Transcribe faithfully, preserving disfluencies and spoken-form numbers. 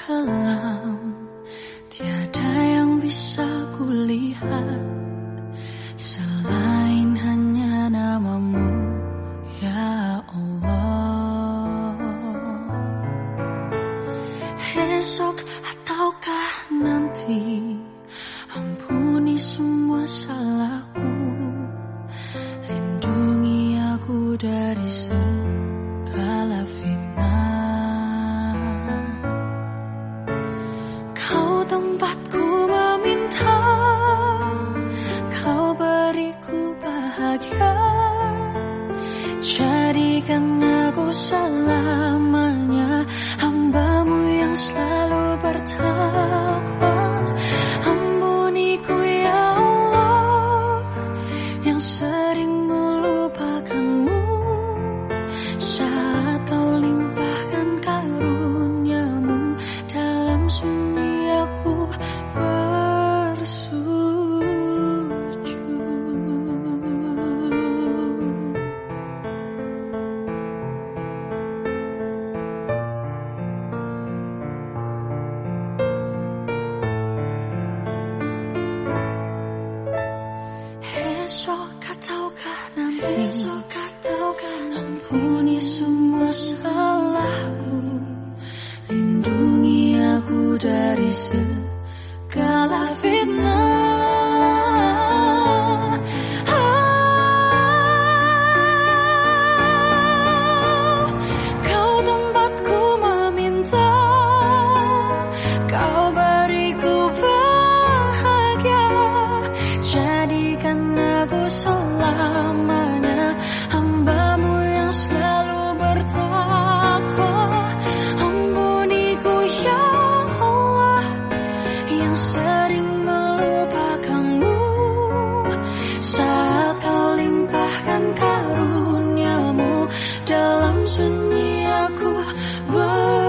kelam, tiada yang bisa kulihat selain hanya namamu, ya Allah. Esok ataukah nanti, ampuni semua salahku, lindungi aku dari segala fitnah. Kau tempatku meminta, kau beriku bahagia, jadikan aku selamanya hamba-Mu yang selalu bertakwa. Ampuniku ya Allah, yang sering melupakan-Mu saat Kau limpahkan karunia-Mu. Dalam sunyi aku bersujud. Esok ataukah nanti, esok ataukah nanti, ampuni semua salahku, lindungi aku dari segala fitnah. Ah, Kau tempatku meminta, Kau beriku bahagia, jadikan aku selamanya hamba-Mu yang selalu bertakwa. Ampuniku ya Allah, yang sering melupakan-Mu saat Kau limpahkan karunia-Mu. Dalam sunyi aku ber